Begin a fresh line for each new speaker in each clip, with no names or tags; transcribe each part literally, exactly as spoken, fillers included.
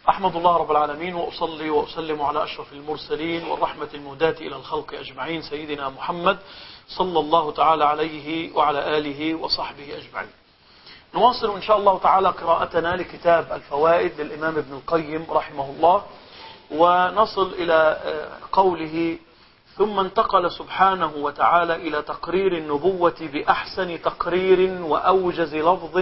أحمد الله رب العالمين وأصلي وأسلم على أشرف المرسلين والرحمة المهداة إلى الخلق أجمعين سيدنا محمد صلى الله تعالى عليه وعلى آله وصحبه أجمعين. نواصل إن شاء الله تعالى قراءتنا لكتاب الفوائد للإمام ابن القيم رحمه الله، ونصل إلى قوله: ثم انتقل سبحانه وتعالى إلى تقرير النبوة بأحسن تقرير وأوجز لفظ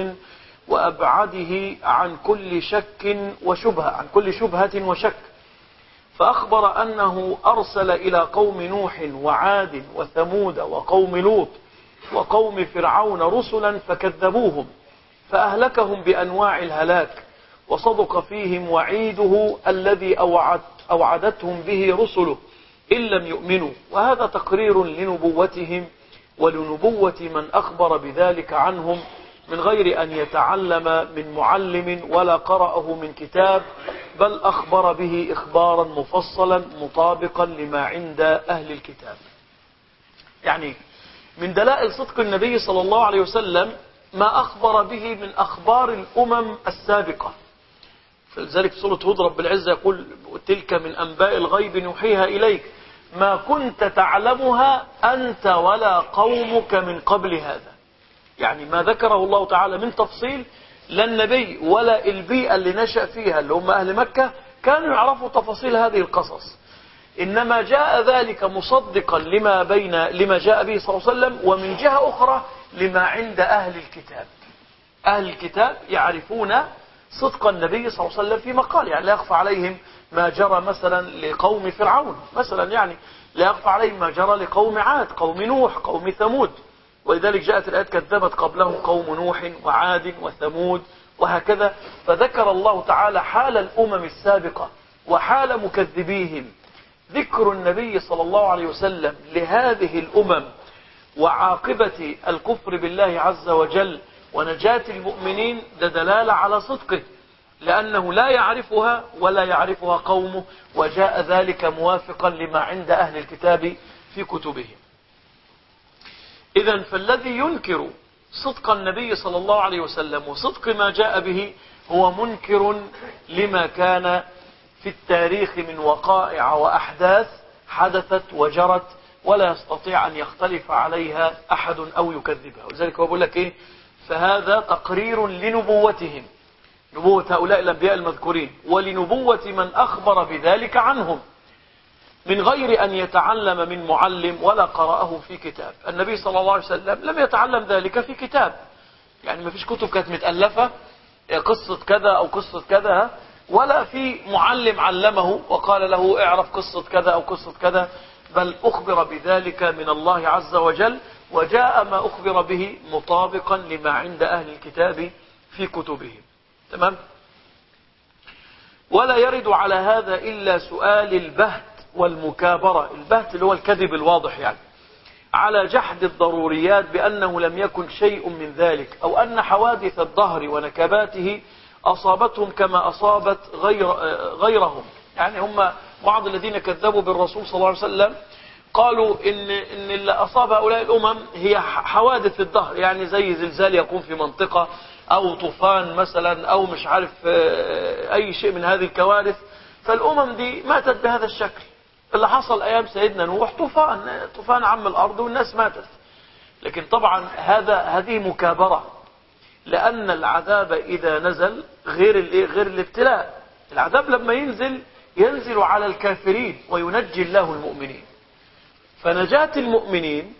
وأبعده عن كل شك وشبهة عن كل شبهة وشك، فأخبر أنه أرسل إلى قوم نوح وعاد وثمود وقوم لوط وقوم فرعون رسلا فكذبوهم فأهلكهم بأنواع الهلاك، وصدق فيهم وعيده الذي أوعد أوعدتهم به رسله إن لم يؤمنوا. وهذا تقرير لنبوتهم ولنبوة من أخبر بذلك عنهم من غير أن يتعلم من معلم ولا قرأه من كتاب، بل أخبر به إخبارا مفصلا مطابقا لما عند أهل الكتاب. يعني من دلائل صدق النبي صلى الله عليه وسلم ما أخبر به من أخبار الأمم السابقة. فلذلك في سورة هود رب العزة يقول: تلك من أنباء الغيب نوحيها إليك ما كنت تعلمها أنت ولا قومك من قبل هذا. يعني ما ذكره الله تعالى من تفصيل لا النبي ولا البيئة اللي نشأ فيها اللي هم أهل مكة كانوا يعرفوا تفاصيل هذه القصص، إنما جاء ذلك مصدقا لما بين لما جاء به صلى الله عليه وسلم، ومن جهة أخرى لما عند أهل الكتاب. أهل الكتاب يعرفون صدق النبي صلى الله عليه وسلم في مقال، يعني لا يخفى عليهم ما جرى مثلا لقوم فرعون، مثلا يعني لا يخفى عليهم ما جرى لقوم عاد، قوم نوح، قوم ثمود. ولذلك جاءت الآيات: كذبت قبلهم قوم نوح وعاد وثمود، وهكذا. فذكر الله تعالى حال الأمم السابقة وحال مكذبيهم. ذكر النبي صلى الله عليه وسلم لهذه الأمم وعاقبة الكفر بالله عز وجل ونجاة المؤمنين ده دلالة على صدقه، لأنه لا يعرفها ولا يعرفها قومه، وجاء ذلك موافقا لما عند أهل الكتاب في كتبهم. إذن فالذي ينكر صدق النبي صلى الله عليه وسلم وصدق ما جاء به هو منكر لما كان في التاريخ من وقائع وأحداث حدثت وجرت ولا يستطيع أن يختلف عليها أحد أو يكذبها. ولذلك هو بيقول لك إيه؟ فهذا تقرير لنبوتهم، نبوة هؤلاء الأنبياء المذكورين، ولنبوة من أخبر بذلك عنهم من غير أن يتعلم من معلم ولا قرأه في كتاب. النبي صلى الله عليه وسلم لم يتعلم ذلك في كتاب، يعني ما فيش كتب كانت متألفة قصة كذا أو قصة كذا، ولا في معلم علمه وقال له اعرف قصة كذا أو قصة كذا، بل أخبر بذلك من الله عز وجل، وجاء ما أخبر به مطابقا لما عند أهل الكتاب في كتبهم. تمام؟ ولا يرد على هذا إلا سؤال البهت والمكابرة. البهت اللي هو الكذب الواضح، يعني على جحد الضروريات بأنه لم يكن شيء من ذلك، أو أن حوادث الدهر ونكباته أصابتهم كما أصابت غير غيرهم. يعني هم بعض الذين كذبوا بالرسول صلى الله عليه وسلم قالوا إن إن اللي أصاب هؤلاء الأمم هي حوادث الدهر، يعني زي زلزال يقوم في منطقة أو طوفان مثلا أو مش عارف أي شيء من هذه الكوارث، فالأمم دي ماتت بهذا الشكل. اللي حصل أيام سيدنا نوح طوفان طوفان عم الأرض والناس ماتت. لكن طبعا هذا هذه مكابرة، لأن العذاب إذا نزل غير غير الابتلاء. العذاب لما ينزل ينزل على الكافرين وينجي الله المؤمنين، فنجاة المؤمنين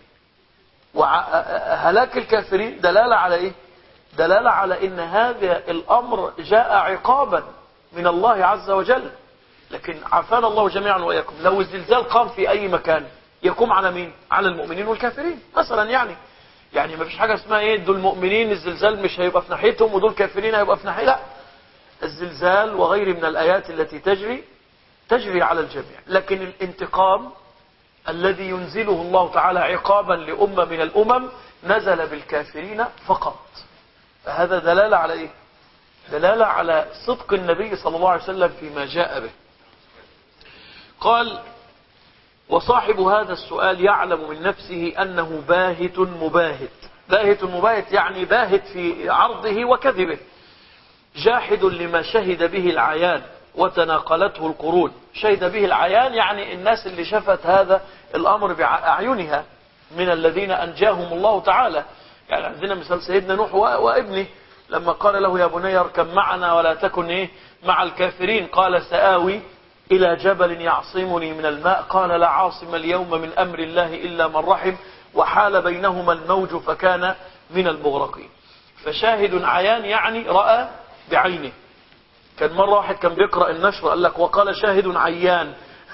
وهلاك الكافرين دلالة على إيه؟ دلالة على إن هذا الأمر جاء عقابا من الله عز وجل. لكن عافانا الله جميعا وإياكم، لو الزلزال قام في أي مكان يقوم على مين؟ على المؤمنين والكافرين مثلا. يعني يعني ما فيش حاجة اسمها إيه دول مؤمنين الزلزال مش هيبقى في ناحيتهم ودول كافرين هيبقى في ناحية. لا، الزلزال وغيره من الآيات التي تجري تجري على الجميع. لكن الانتقام الذي ينزله الله تعالى عقابا لأمة من الأمم نزل بالكافرين فقط. فهذا دلالة على إيه؟ دلالة على صدق النبي صلى الله عليه وسلم فيما جاء به. قال: وصاحب هذا السؤال يعلم من نفسه أنه باهت مباهت. باهت مباهت يعني باهت في عرضه وكذبه، جاحد لما شهد به العيان وتناقلته القرون. شهد به العيان يعني الناس اللي شفت هذا الأمر بأعينها من الذين أنجاهم الله تعالى. يعني عندنا مثال سيدنا نوح وابنه لما قال له يا بني اركب معنا ولا تكن إيه مع الكافرين، قال سآوي إلى جبل يعصمني من الماء قال لا عاصم اليوم من أمر الله إلا من رحم وحال بينهما الموج فكان من المغرقين. فشاهد عيان يعني رأى بعينه. كان مرة واحد كان بيقرأ النشر قال لك وقال شاهد عيان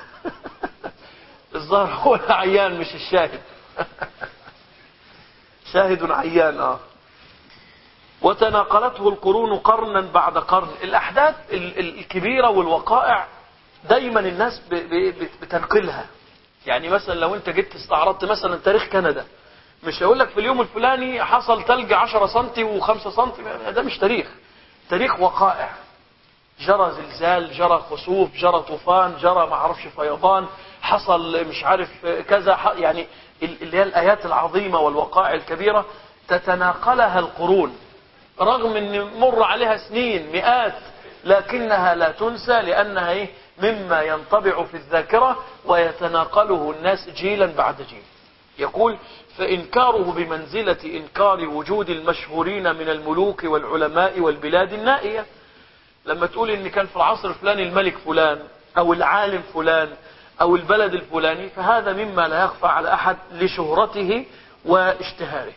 الظاهر هو العيان مش الشاهد شاهد عيان. اه وتناقلته القرون قرنا بعد قرن. الأحداث الكبيرة والوقائع دايما الناس بتنقلها. يعني مثلا لو انت جيت استعرضت مثلا تاريخ كندا، مش هقول لك في اليوم الفلاني حصل ثلج عشرة سنتي وخمسة سنتي، ده مش تاريخ. تاريخ وقائع، جرى زلزال، جرى خسوف، جرى طوفان، جرى ما اعرفش فيضان، حصل مش عارف كذا، يعني اللي هي الآيات العظيمة والوقائع الكبيرة تتناقلها القرون رغم ان مر عليها سنين مئات، لكنها لا تنسى لأنها ايه مما ينطبع في الذاكرة ويتناقله الناس جيلا بعد جيل. يقول فإنكاره بمنزلة إنكار وجود المشهورين من الملوك والعلماء والبلاد النائية. لما تقول إن كان في العصر الفلاني الملك فلان أو العالم فلان أو البلد الفلاني، فهذا مما لا يخفى على أحد لشهرته واشتهاره.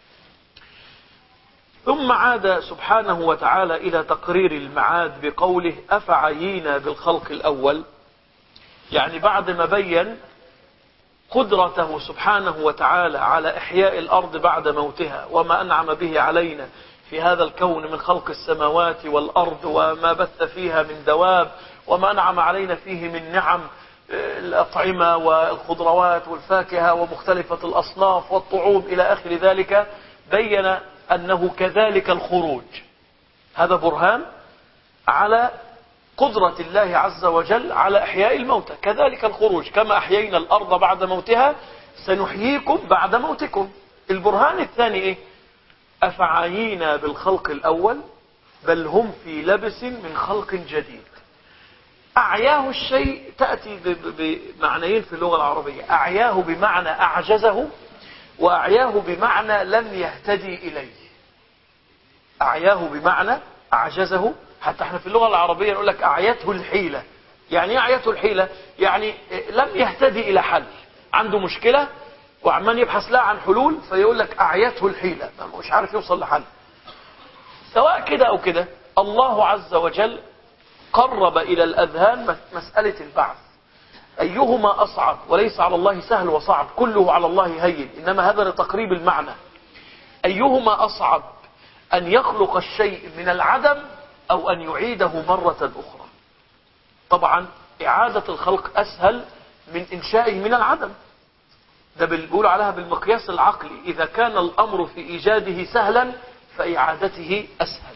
ثم عاد سبحانه وتعالى إلى تقرير المعاد بقوله أفعينا بالخلق الأول. يعني بعد ما بين قدرته سبحانه وتعالى على إحياء الأرض بعد موتها وما أنعم به علينا في هذا الكون من خلق السماوات والأرض وما بث فيها من دواب وما أنعم علينا فيه من نعم الأطعمة والخضروات والفاكهة ومختلفة الأصناف والطعوم إلى آخر ذلك، بين أنه كذلك الخروج. هذا برهان على قدرة الله عز وجل على إحياء الموتى. كذلك الخروج، كما أحيينا الأرض بعد موتها سنحييكم بعد موتكم. البرهان الثاني إيه؟ أفعينا بالخلق الأول بل هم في لبس من خلق جديد. أعياه الشيء تأتي بمعنيين في اللغة العربية، أعياه بمعنى أعجزه، وأعياه بمعنى لم يهتدي إليه. أعياه بمعنى أعجزه، حتى احنا في اللغة العربية نقول لك أعيته الحيلة. يعني ايه أعيته الحيلة؟ يعني لم يهتدي إلى حل، عنده مشكلة وعمال يبحث لها عن حلول فيقول لك أعيته الحيلة، مش عارف يوصل لحل. سواء كده أو كده الله عز وجل قرب إلى الأذهان مسألة البعث. أيهما أصعب؟ وليس على الله سهل وصعب، كله على الله هين، إنما هذا لتقريب المعنى. أيهما أصعب، أن يخلق الشيء من العدم أو أن يعيده مرة أخرى؟ طبعا إعادة الخلق أسهل من إنشائه من العدم. ده بيقول عليها بالمقياس العقلي، إذا كان الأمر في إيجاده سهلا فإعادته أسهل.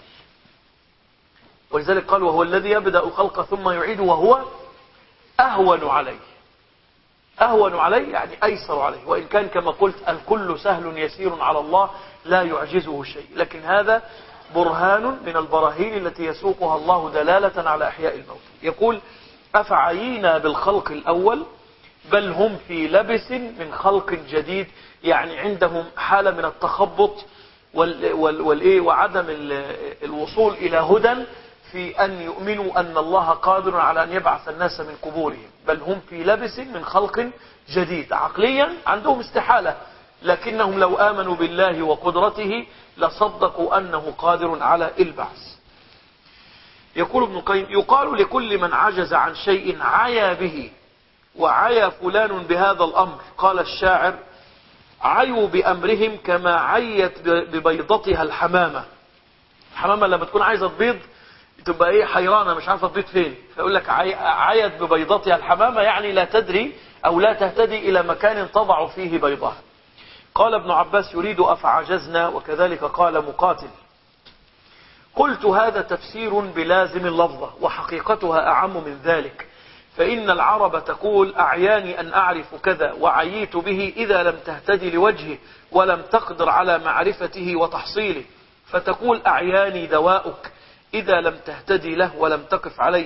ولذلك قال وهو الذي يبدأ الخلق ثم يعيده وهو أهون عليه. أهون عليه يعني أيسر عليه، وإن كان كما قلت الكل سهل يسير على الله لا يعجزه شيء، لكن هذا برهان من البراهين التي يسوقها الله دلالة على إحياء الموت. يقول أفعينا بالخلق الأول بل هم في لبس من خلق جديد، يعني عندهم حالة من التخبط وال وال والإيه وعدم الوصول إلى هدى في أن يؤمنوا أن الله قادر على أن يبعث الناس من قبورهم. بل هم في لبس من خلق جديد. عقليا عندهم استحالة، لكنهم لو آمنوا بالله وقدرته لصدقوا أنه قادر على البعث. يقول ابن القيم يقال لكل من عجز عن شيء عيا به، وعيا فلان بهذا الأمر. قال الشاعر عيوا بأمرهم كما عيت ببيضتها الحمامة. الحمامة لما تكون عايزة تبيض تبقى ايه حيرانة مش عارفة تبيض فين، فيقول لك عيت ببيضتها الحمامة، يعني لا تدري أو لا تهتدي إلى مكان تضع فيه بيضها. قال ابن عباس يريد أفعجزنا، وكذلك قال مقاتل. قلت هذا تفسير بلازم اللفظة، وحقيقتها أعم من ذلك، فإن العرب تقول أعياني أن أعرف كذا وعييت به إذا لم تهتدي لوجهه ولم تقدر على معرفته وتحصيله، فتقول أعياني دواؤك إذا لم تهتدي له ولم تقف عليه،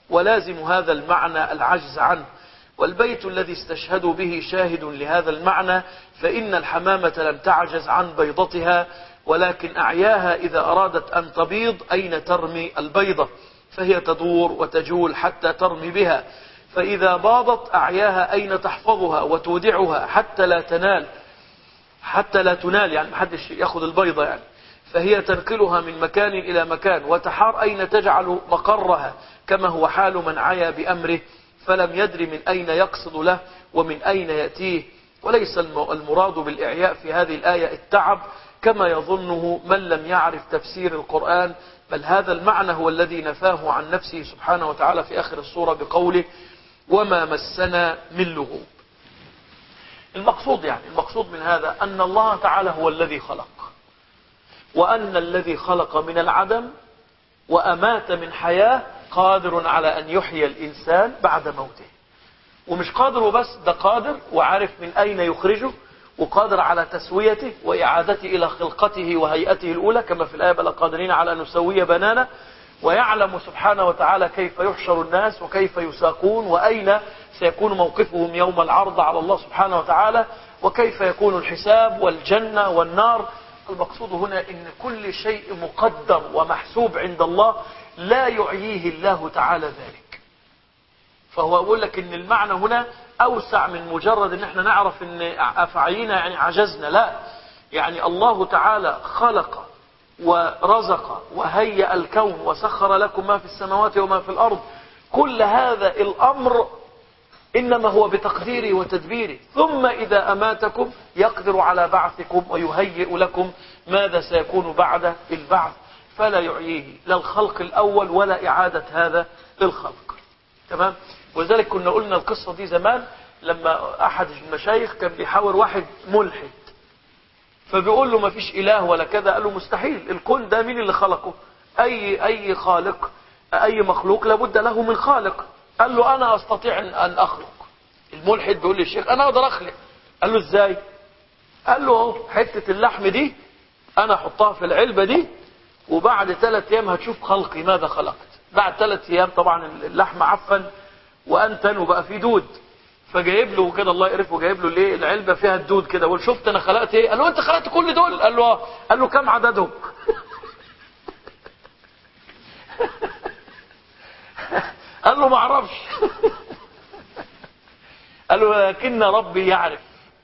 ولازم هذا المعنى العجز عنه. والبيت الذي استشهدوا به شاهد لهذا المعنى، فإن الحمامة لم تعجز عن بيضتها، ولكن أعياها إذا أرادت أن تبيض أين ترمي البيضة، فهي تدور وتجول حتى ترمي بها، فإذا باضت أعياها أين تحفظها وتودعها حتى لا تنال حتى لا تنال يعني محدش يأخذ البيضة يعني، فهي تنقلها من مكان إلى مكان، وتحار أين تجعل مقرها، كما هو حال من عيا بأمره فلم يدر من أين يقصد له ومن أين يأتيه. وليس المراد بالإعياء في هذه الآية التعب كما يظنه من لم يعرف تفسير القرآن، بل هذا المعنى هو الذي نفاه عن نفسه سبحانه وتعالى في آخر السورة بقوله وما مسنا من لغوب. المقصود يعني المقصود من هذا أن الله تعالى هو الذي خلق، وأن الذي خلق من العدم وأمات من حياة قادر على أن يحيي الإنسان بعد موته. ومش قادر وبس، ده قادر وعارف من أين يخرجه، وقادر على تسويته وإعادته إلى خلقته وهيئته الأولى، كما في الآية بل قادرين على أن نسوي بنانا، ويعلم سبحانه وتعالى كيف يحشر الناس وكيف يساقون وأين سيكون موقفهم يوم العرض على الله سبحانه وتعالى، وكيف يكون الحساب والجنة والنار. المقصود هنا أن كل شيء مقدر ومحسوب عند الله، لا يعييه الله تعالى ذلك. فهو أقول لك أن المعنى هنا أوسع من مجرد أن احنا نعرف أن أفعينا يعني عجزنا، لا، يعني الله تعالى خلق ورزق وهيأ الكون وسخر لكم ما في السماوات وما في الأرض، كل هذا الأمر إنما هو بتقديره وتدبيره، ثم إذا أماتكم يقدر على بعثكم ويهيئ لكم ماذا سيكون بعد البعث، فلا يعييه لا الخلق الأول ولا إعادة هذا للخلق. تمام؟ ولذلك كنا قلنا القصة دي زمان لما أحد المشايخ كان بيحاور واحد ملحد، فبيقول له ما فيش إله ولا كذا، قال له مستحيل، الكون ده مين اللي خلقه؟ أي أي خالق أي مخلوق لابد له من خالق. قال له أنا أستطيع أن أخلق. الملحد بيقول للشيخ أنا أقدر أخلق. قال له إزاي؟ قال له حتة اللحم دي أنا أحطها في العلبة دي، وبعد ثلاث أيام هتشوف خلقي ماذا خلقت. بعد ثلاث أيام طبعا اللحم عفن وأنتن وبقى فيه دود، فجايب له كده الله يقرفه، جايب له ليه العلبة فيها الدود كده، وقال شفت أنا خلقت إيه؟ قال له أنت خلقت كل دول؟ قال له آه. قال له كم عددهم؟ قال له ما اعرفش. قال له ولكن ربي يعرف،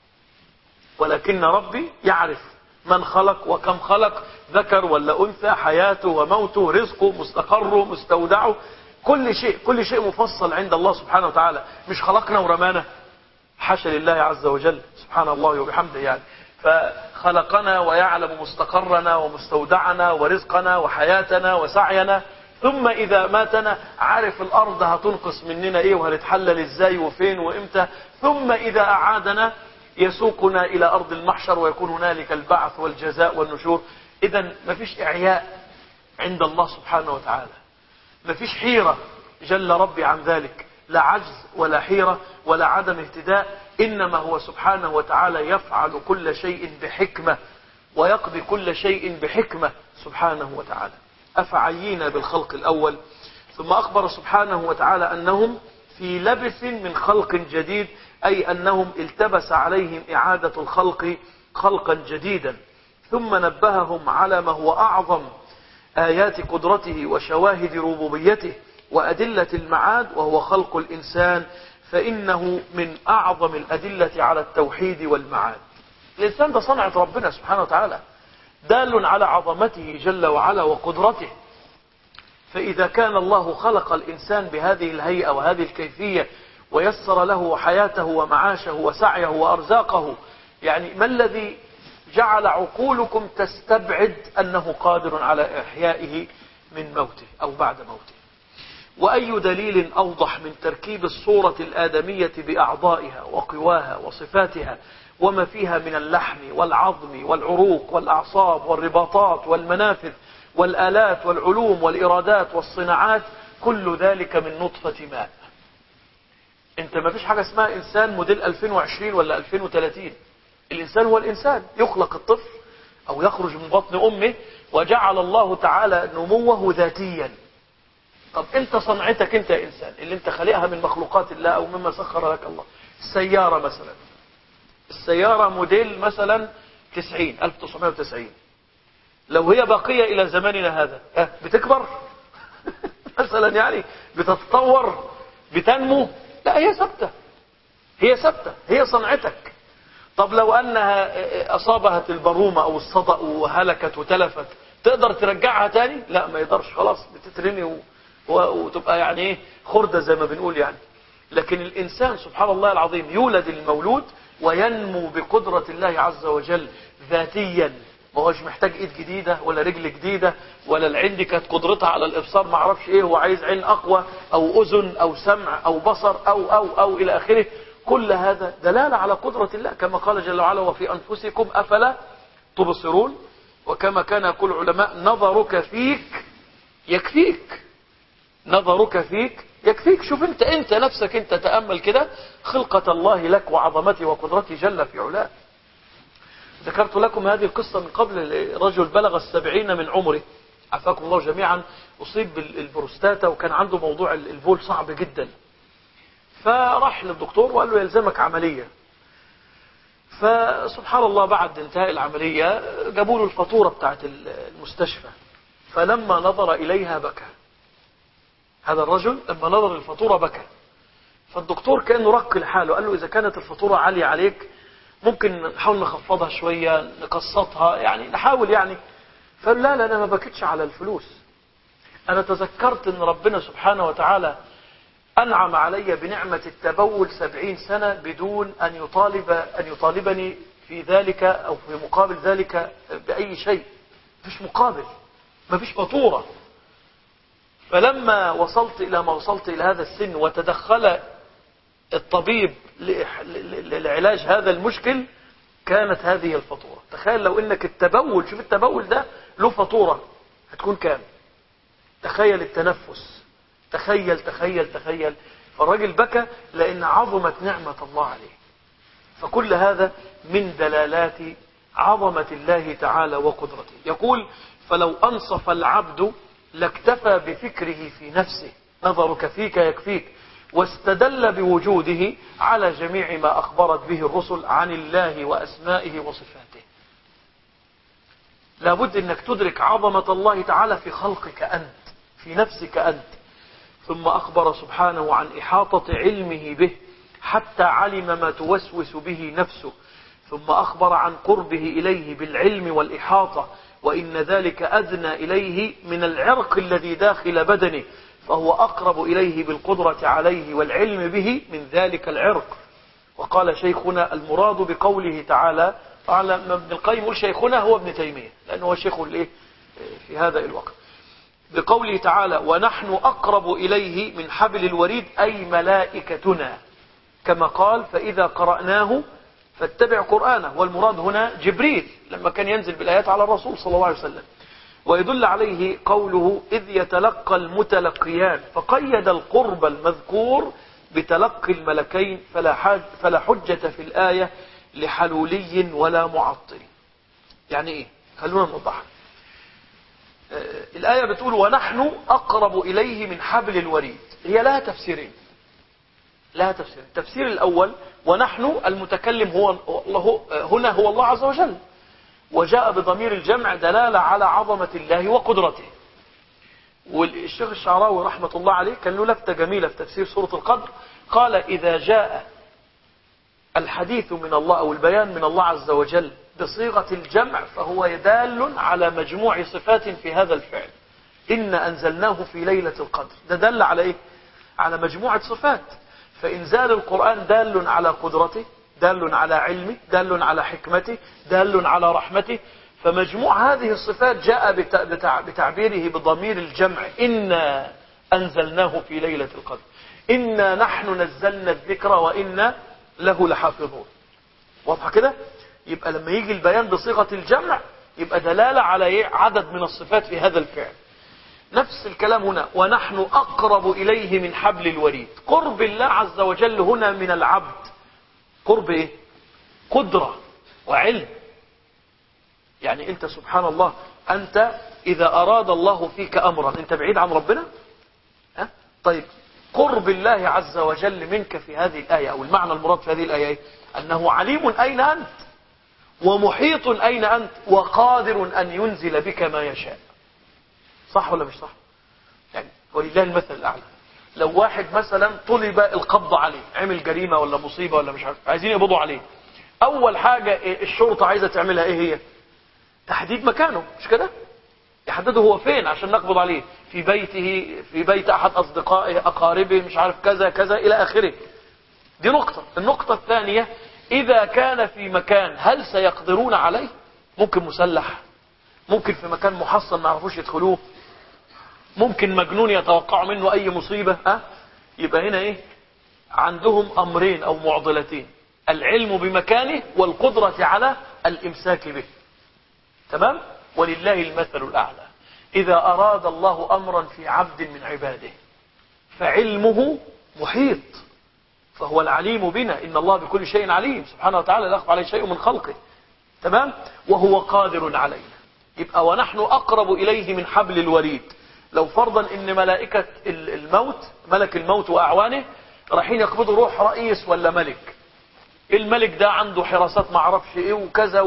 ولكن ربي يعرف من خلق وكم خلق، ذكر ولا أنثى، حياته وموته، رزقه، مستقره، مستودعه، كل شيء كل شيء مفصل عند الله سبحانه وتعالى. مش خلقنا ورمانا، حاشا لله عز وجل سبحان الله وبحمده يعني. فخلقنا ويعلم مستقرنا ومستودعنا ورزقنا وحياتنا وسعينا، ثم إذا ماتنا عارف الأرض هتنقص مننا إيه وهنتحلل إزاي وفين وإمتى، ثم إذا أعادنا يسوقنا إلى أرض المحشر ويكون هنالك البعث والجزاء والنشور. إذن مفيش إعياء عند الله سبحانه وتعالى، مفيش حيرة جل ربي عن ذلك، لا عجز ولا حيرة ولا عدم اهتداء، إنما هو سبحانه وتعالى يفعل كل شيء بحكمة ويقضي كل شيء بحكمة سبحانه وتعالى. أفعينا بالخلق الأول، ثم أخبر سبحانه وتعالى أنهم في لبس من خلق جديد، أي أنهم التبس عليهم إعادة الخلق خلقا جديدا، ثم نبههم على ما هو أعظم آيات قدرته وشواهد ربوبيته وأدلة المعاد، وهو خلق الإنسان، فإنه من أعظم الأدلة على التوحيد والمعاد. الإنسان ده صنعة ربنا سبحانه وتعالى، دال على عظمته جل وعلا وقدرته. فإذا كان الله خلق الإنسان بهذه الهيئة وهذه الكيفية ويسر له حياته ومعاشه وسعيه وأرزاقه، يعني ما الذي جعل عقولكم تستبعد أنه قادر على إحيائه من موته أو بعد موته؟ وأي دليل أوضح من تركيب الصورة الآدمية بأعضائها وقواها وصفاتها وما فيها من اللحم والعظم والعروق والأعصاب والرباطات والمنافذ والآلات والعلوم والإرادات والصناعات، كل ذلك من نطفة ماء. انت ما فيش حاجة اسمها إنسان موديل ألفين وعشرين ولا ألفين وثلاثين. الإنسان هو الإنسان، يخلق الطفل أو يخرج من بطن أمه، وجعل الله تعالى نموه ذاتيا، طب انت صنعتك انت يا انسان اللي انت خلقها من مخلوقات الله او مما سخر لك الله، السيارة مثلا، السيارة موديل مثلا تسعين ألف وتسعمائة وتسعين، لو هي باقية الى زماننا هذا اه بتكبر مثلا، يعني بتتطور بتنمو؟ لا، هي ثابتة، هي ثابتة، هي صنعتك. طب لو انها اصابها البرومة او الصدأ وهلكت وتلفت، تقدر ترجعها تاني؟ لا، ما يقدرش، خلاص بتترمي و... و... وتبقى يعني ايه خردة زي ما بنقول يعني. لكن الانسان سبحان الله العظيم يولد المولود وينمو بقدرة الله عز وجل ذاتيا، ما هوش محتاج ايد جديدة ولا رجل جديدة، ولا العين دي كانت قدرتها على الابصار ما اعرفش ايه، هو عايز عين اقوى او اذن او سمع او بصر او او او الى اخره. كل هذا دلالة على قدرة الله، كما قال جل وعلا وفي انفسكم افلا تبصرون. وكما كان يقول العلماء نظرك فيك يكفيك، نظرك فيك يكفيك. شوف انت انت نفسك انت تأمل كده خلقة الله لك وعظمته وقدرته جل في علاه. ذكرت لكم هذه القصة من قبل، رجل بلغ السبعين من عمره عافاكم الله جميعا، أصيب بالبروستاتا وكان عنده موضوع البول صعب جدا، فراح للدكتور وقال له يلزمك عملية. فسبحان الله بعد انتهاء العملية جابوا له الفاتورة بتاعت المستشفى، فلما نظر إليها بكى. هذا الرجل لما نظر الفاتورة بكى. فالدكتور كان رق لحاله، قال له إذا كانت الفاتورة عالية عليك ممكن نحاول نخفضها شوية، نقسطها، يعني نحاول يعني. فقال لا لا أنا ما بكتش على الفلوس، أنا تذكرت أن ربنا سبحانه وتعالى أنعم علي بنعمة التبول سبعين سنة بدون أن يطالب أن يطالبني في ذلك أو في مقابل ذلك بأي شيء، مفيش مقابل، مفيش فاتورة. فلما وصلت إلى ما وصلت إلى هذا السن وتدخل الطبيب لعلاج هذا المشكل، كانت هذه الفاتورة. تخيل لو انك التبول، شوف التبول ده له فاتورة هتكون كام؟ تخيل التنفس، تخيل تخيل تخيل. فالراجل بكى لان عظمت نعمة الله عليه. فكل هذا من دلالات عظمة الله تعالى وقدرته. يقول فلو انصف العبد لاكتفى بفكره في نفسه، نظرك فيك يكفيك، واستدل بوجوده على جميع ما أخبرت به الرسل عن الله وأسمائه وصفاته. لابد أنك تدرك عظمة الله تعالى في خلقك أنت، في نفسك أنت. ثم أخبر سبحانه عن إحاطة علمه به حتى علم ما توسوس به نفسه. ثم أخبر عن قربه إليه بالعلم والإحاطة، وإن ذلك أدنى إليه من العرق الذي داخل بدنه، فهو أقرب إليه بالقدرة عليه والعلم به من ذلك العرق. وقال شيخنا المراد بقوله تعالى، على ابن القيم يقول شيخنا هو ابن تيمية لأنه هو شيخ في هذا الوقت، بقوله تعالى ونحن أقرب إليه من حبل الوريد أي ملائكتنا، كما قال فإذا قرأناه فاتبع قرآنه. والمراد هنا جبريل لما كان ينزل بالآيات على الرسول صلى الله عليه وسلم. ويدل عليه قوله إذ يتلقى المتلقيان، فقيد القرب المذكور بتلقي الملكين، فلا, حاج فلا حجة في الآية لحلولي ولا معطل. يعني إيه؟ خلونا نوضحها. آه الآية بتقول ونحن أقرب إليه من حبل الوريد، هي لها تفسيرين، لها تفسير. التفسير الأول ونحن المتكلم هو الله، هنا هو الله عز وجل، وجاء بضمير الجمع دلالة على عظمة الله وقدرته. والشيخ الشعراوي رحمة الله عليه كان له لفتة جميلة في تفسير سورة القدر، قال إذا جاء الحديث من الله أو البيان من الله عز وجل بصيغة الجمع فهو يدال على مجموع صفات في هذا الفعل. إن أنزلناه في ليلة القدر، ده دل على إيه؟ على مجموعة صفات. فإنزال القرآن دال على قدرته، دال على علمه، دال على حكمته، دال على رحمته. فمجموع هذه الصفات جاء بتعبيره بضمير الجمع، إنا أنزلناه في ليلة القدر، إنا نحن نزلنا الذكر وإنا له لحافظون. واضحة كده؟ يبقى لما يجي البيان بصيغة الجمع يبقى دلالة على عدد من الصفات في هذا الفعل. نفس الكلام هنا ونحن أقرب إليه من حبل الوريد. قرب الله عز وجل هنا من العبد قرب إيه؟ قدرة وعلم. يعني أنت سبحان الله، أنت إذا أراد الله فيك أمرا أنت بعيد عن ربنا؟ طيب قرب الله عز وجل منك في هذه الآية، أو المعنى المراد في هذه الآية أنه عليم أين أنت، ومحيط أين أنت، وقادر أن ينزل بك ما يشاء. صح ولا مش صح؟ يعني ولله المثل الأعلى. لو واحد مثلا طلب القبض عليه، عمل جريمة ولا مصيبة ولا مش عارف، عايزين يقبضوا عليه، أول حاجة الشرطة عايزة تعملها إيه هي؟ تحديد مكانه، مش كده؟ يحدده هو فين عشان نقبض عليه، في بيته، في بيت أحد أصدقائه، أقاربه، مش عارف كذا كذا إلى آخره. دي نقطة. النقطة الثانية، إذا كان في مكان هل سيقدرون عليه؟ ممكن مسلح، ممكن في مكان محصن ما يعرفوش يدخلوه، ممكن مجنون يتوقع منه أي مصيبة. أه؟ يبقى هنا إيه؟ عندهم أمرين أو معضلتين: العلم بمكانه والقدرة على الإمساك به. تمام؟ ولله المثل الأعلى. إذا أراد الله أمرا في عبد من عباده فعلمه محيط، فهو العليم بنا، إن الله بكل شيء عليم سبحانه وتعالى، لا يخفى عليه شيء من خلقه. تمام؟ وهو قادر علينا. يبقى ونحن أقرب إليه من حبل الوريد. لو فرضا إن ملائكة الموت، ملك الموت وأعوانه رايحين يقبضوا روح رئيس ولا ملك، الملك ده عنده حراسات ما اعرفش ايه وكذا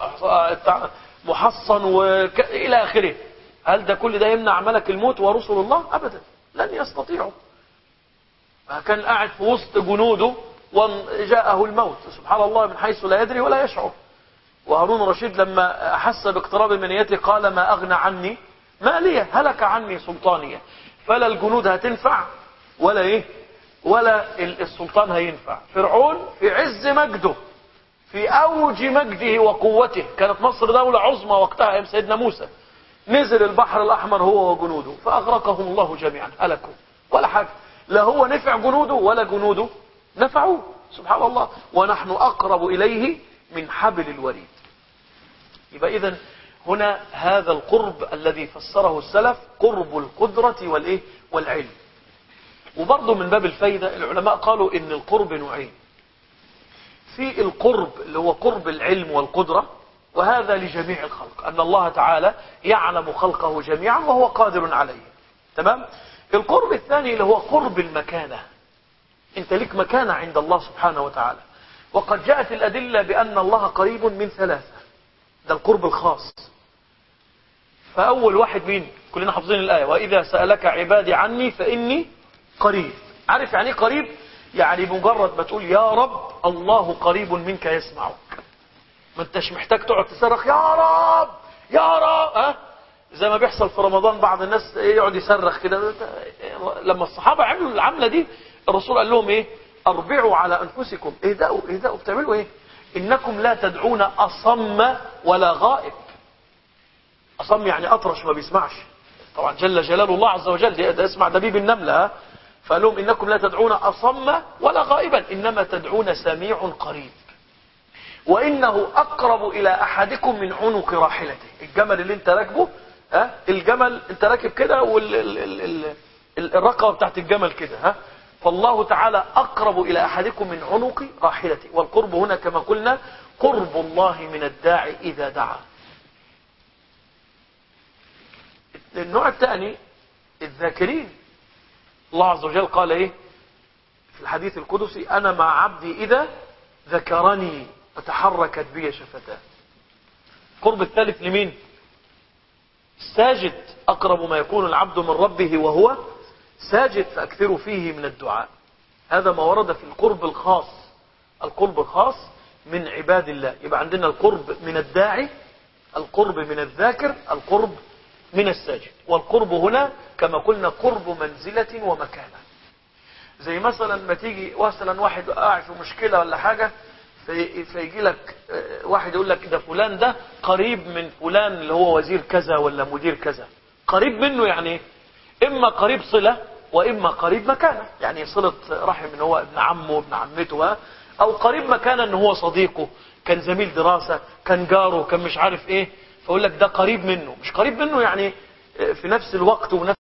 ومحصن وك... الى اخره، هل ده كل ده يمنع ملك الموت ورسل الله؟ ابدا، لن يستطيعوا. كان قاعد في وسط جنوده وجاءه الموت سبحان الله من حيث لا يدري ولا يشعر. وهارون الرشيد لما احس باقتراب منيته قال: ما اغنى عني ماليه، هلك عني سلطانيه. فلا الجنود هتنفع ولا ايه، ولا السلطان هينفع. فرعون في عز مجده، في أوج مجده وقوته، كانت مصر دولة عظمى وقتها أيام سيدنا موسى، نزل البحر الأحمر هو وجنوده فأغرقهم الله جميعا، هلكوا ولا حاجة، لا هو نفع جنوده ولا جنوده نفعوه سبحان الله. ونحن أقرب إليه من حبل الوريد. يبقى إذن هنا هذا القرب الذي فسره السلف قرب القدرة والإيه والعلم. وبرضه من باب الفايدة العلماء قالوا إن القرب نوعين: في القرب اللي هو قرب العلم والقدرة، وهذا لجميع الخلق، أن الله تعالى يعلم خلقه جميعا وهو قادر عليه. تمام؟ القرب الثاني اللي هو قرب المكانة، أنت لك مكانة عند الله سبحانه وتعالى، وقد جاءت الأدلة بأن الله قريب من ثلاثة، ده القرب الخاص. فأول واحد مين؟ كلنا حافظين الآية: وإذا سألك عبادي عني فإني قريب. عارف يعني قريب؟ يعني بمجرد ما تقول يا رب الله قريب منك يسمعك، ما انتش محتاج تقعد تصرخ يا رب يا رب. أه؟ زي ما بيحصل في رمضان بعض الناس يقعد يصرخ كده. لما الصحابة عملوا العملة دي الرسول قال لهم ايه؟ اربعوا على انفسكم، اهدأوا اهدأوا، بتعملوا ايه؟ انكم لا تدعون اصم ولا غائب. اصم يعني اطرش ما بيسمعش، طبعا جل جلال الله عز وجل، ده اسمع دبيب النملة. فقال لهم إنكم لا تدعون أصم ولا غائبا، إنما تدعون سميع قريب، وإنه أقرب إلى أحدكم من عنق راحلته. الجمل اللي انت راكبه، ها الجمل انت راكب كده والرقبة بتاعت الجمل كده، ها فالله تعالى أقرب إلى أحدكم من عنق راحلته. والقرب هنا كما قلنا قرب الله من الداعي إذا دعا. النوع الثاني الذاكرين. الله عز وجل قال ايه في الحديث القدسي: انا مع عبدي اذا ذكرني وتحركت بي شفتاه. قرب الثالث لمين؟ الساجد. اقرب ما يكون العبد من ربه وهو ساجد فاكثروا فيه من الدعاء. هذا ما ورد في القرب الخاص، القرب الخاص من عباد الله. يبقى عندنا القرب من الداعي، القرب من الذاكر، القرب من الساجد. والقرب هنا كما قلنا قرب منزلة ومكانة. زي مثلا ما تيجي مثلا واحد قاعد في مشكلة ولا حاجة، في فيجي لك واحد يقول لك ده فلان ده قريب من فلان اللي هو وزير كذا ولا مدير كذا. قريب منه يعني اما قريب صلة واما قريب مكانة، يعني صلة رحم ان هو ابن عمه ابن عمته، او قريب مكانة ان هو صديقه، كان زميل دراسة، كان جاره، كان مش عارف ايه، فيقول لك ده قريب منه. مش قريب منه يعني في نفس الوقت ونفس